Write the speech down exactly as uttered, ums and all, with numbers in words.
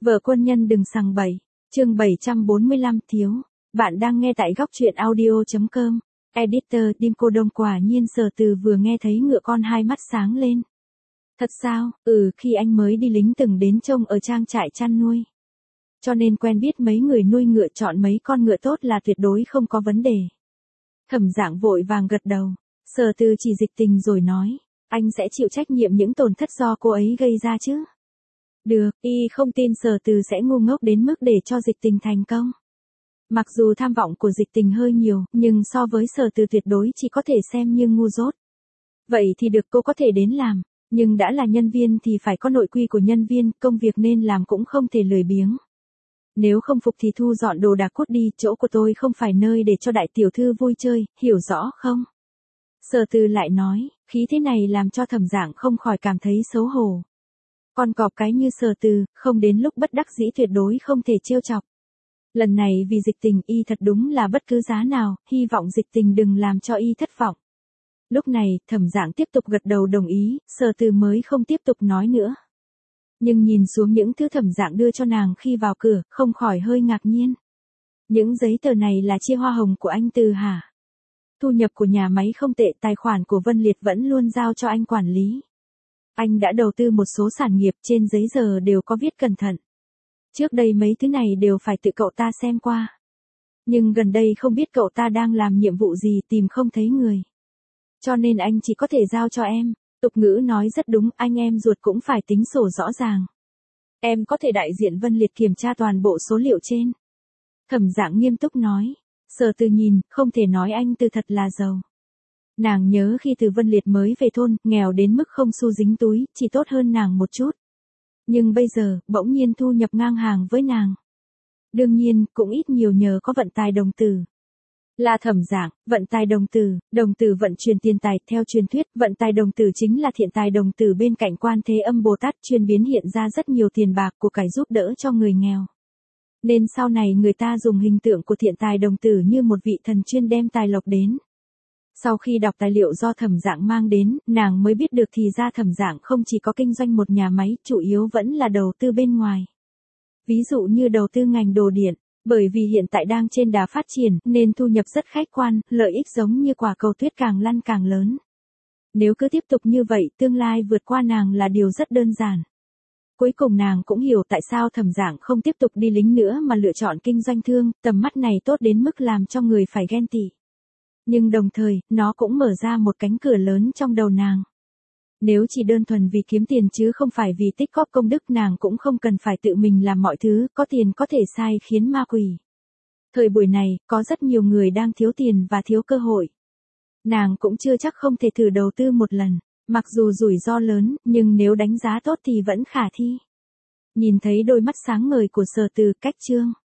Vợ quân nhân đừng sằng bậy. Chương bảy trăm bốn mươi lăm thiếu. Bạn đang nghe tại góc truyện audio chấm com. Editor Đinh Cô Đông. Quả nhiên Sở Từ vừa nghe thấy ngựa con hai mắt sáng lên. Thật sao? Ừ, khi anh mới đi lính từng đến trông ở trang trại chăn nuôi. Cho nên quen biết mấy người nuôi ngựa, chọn mấy con ngựa tốt là tuyệt đối không có vấn đề. Thẩm Dạng vội vàng gật đầu. Sở Từ chỉ dịch tình rồi nói, anh sẽ chịu trách nhiệm những tổn thất do cô ấy gây ra chứ? Được, y không tin Sở Từ sẽ ngu ngốc đến mức để cho dịch tình thành công. Mặc dù tham vọng của dịch tình hơi nhiều, nhưng so với Sở Từ tuyệt đối chỉ có thể xem như ngu dốt. Vậy thì được, cô có thể đến làm, nhưng đã là nhân viên thì phải có nội quy của nhân viên, công việc nên làm cũng không thể lười biếng. Nếu không phục thì thu dọn đồ đạc cút đi, chỗ của tôi không phải nơi để cho đại tiểu thư vui chơi, hiểu rõ không? Sở Từ lại nói, khí thế này làm cho Thẩm Dạng không khỏi cảm thấy xấu hổ. Con cọp cái như Sở Từ, không đến lúc bất đắc dĩ tuyệt đối không thể trêu chọc. Lần này vì dịch tình y thật đúng là bất cứ giá nào, hy vọng dịch tình đừng làm cho y thất vọng. Lúc này, Thẩm Dạng tiếp tục gật đầu đồng ý, Sở Từ mới không tiếp tục nói nữa. Nhưng nhìn xuống những thứ Thẩm Dạng đưa cho nàng khi vào cửa, không khỏi hơi ngạc nhiên. Những giấy tờ này là chia hoa hồng của anh Từ hả? Thu nhập của nhà máy không tệ, tài khoản của Vân Liệt vẫn luôn giao cho anh quản lý. Anh đã đầu tư một số sản nghiệp, trên giấy giờ đều có viết cẩn thận. Trước đây mấy thứ này đều phải tự cậu ta xem qua. Nhưng gần đây không biết cậu ta đang làm nhiệm vụ gì, tìm không thấy người. Cho nên anh chỉ có thể giao cho em. Tục ngữ nói rất đúng, anh em ruột cũng phải tính sổ rõ ràng. Em có thể đại diện Vân Liệt kiểm tra toàn bộ số liệu trên. Thẩm Dạng nghiêm túc nói. Sở Từ nhìn, không thể nói anh Từ thật là giàu. Nàng nhớ khi Từ Vân Liệt mới về thôn, nghèo đến mức không xu dính túi, chỉ tốt hơn nàng một chút. Nhưng bây giờ, bỗng nhiên thu nhập ngang hàng với nàng. Đương nhiên, cũng ít nhiều nhờ có vận tài đồng tử. Là Thẩm Dạng, vận tài đồng tử, đồng tử vận chuyển tiền tài, theo truyền thuyết, vận tài đồng tử chính là thiện tài đồng tử bên cạnh Quan Thế Âm Bồ Tát, chuyên biến hiện ra rất nhiều tiền bạc của cải giúp đỡ cho người nghèo. Nên sau này người ta dùng hình tượng của thiện tài đồng tử như một vị thần chuyên đem tài lộc đến. Sau khi đọc tài liệu do Thẩm Dạng mang đến, nàng mới biết được thì ra Thẩm Dạng không chỉ có kinh doanh một nhà máy, chủ yếu vẫn là đầu tư bên ngoài. Ví dụ như đầu tư ngành đồ điện, bởi vì hiện tại đang trên đà phát triển, nên thu nhập rất khách quan, lợi ích giống như quả cầu tuyết càng lăn càng lớn. Nếu cứ tiếp tục như vậy, tương lai vượt qua nàng là điều rất đơn giản. Cuối cùng nàng cũng hiểu tại sao Thẩm Dạng không tiếp tục đi lính nữa mà lựa chọn kinh doanh thương, tầm mắt này tốt đến mức làm cho người phải ghen tị. Nhưng đồng thời, nó cũng mở ra một cánh cửa lớn trong đầu nàng. Nếu chỉ đơn thuần vì kiếm tiền chứ không phải vì tích góp công đức, nàng cũng không cần phải tự mình làm mọi thứ, có tiền có thể sai khiến ma quỷ. Thời buổi này, có rất nhiều người đang thiếu tiền và thiếu cơ hội. Nàng cũng chưa chắc không thể thử đầu tư một lần, mặc dù rủi ro lớn, nhưng nếu đánh giá tốt thì vẫn khả thi. Nhìn thấy đôi mắt sáng ngời của Sở Từ, cách chương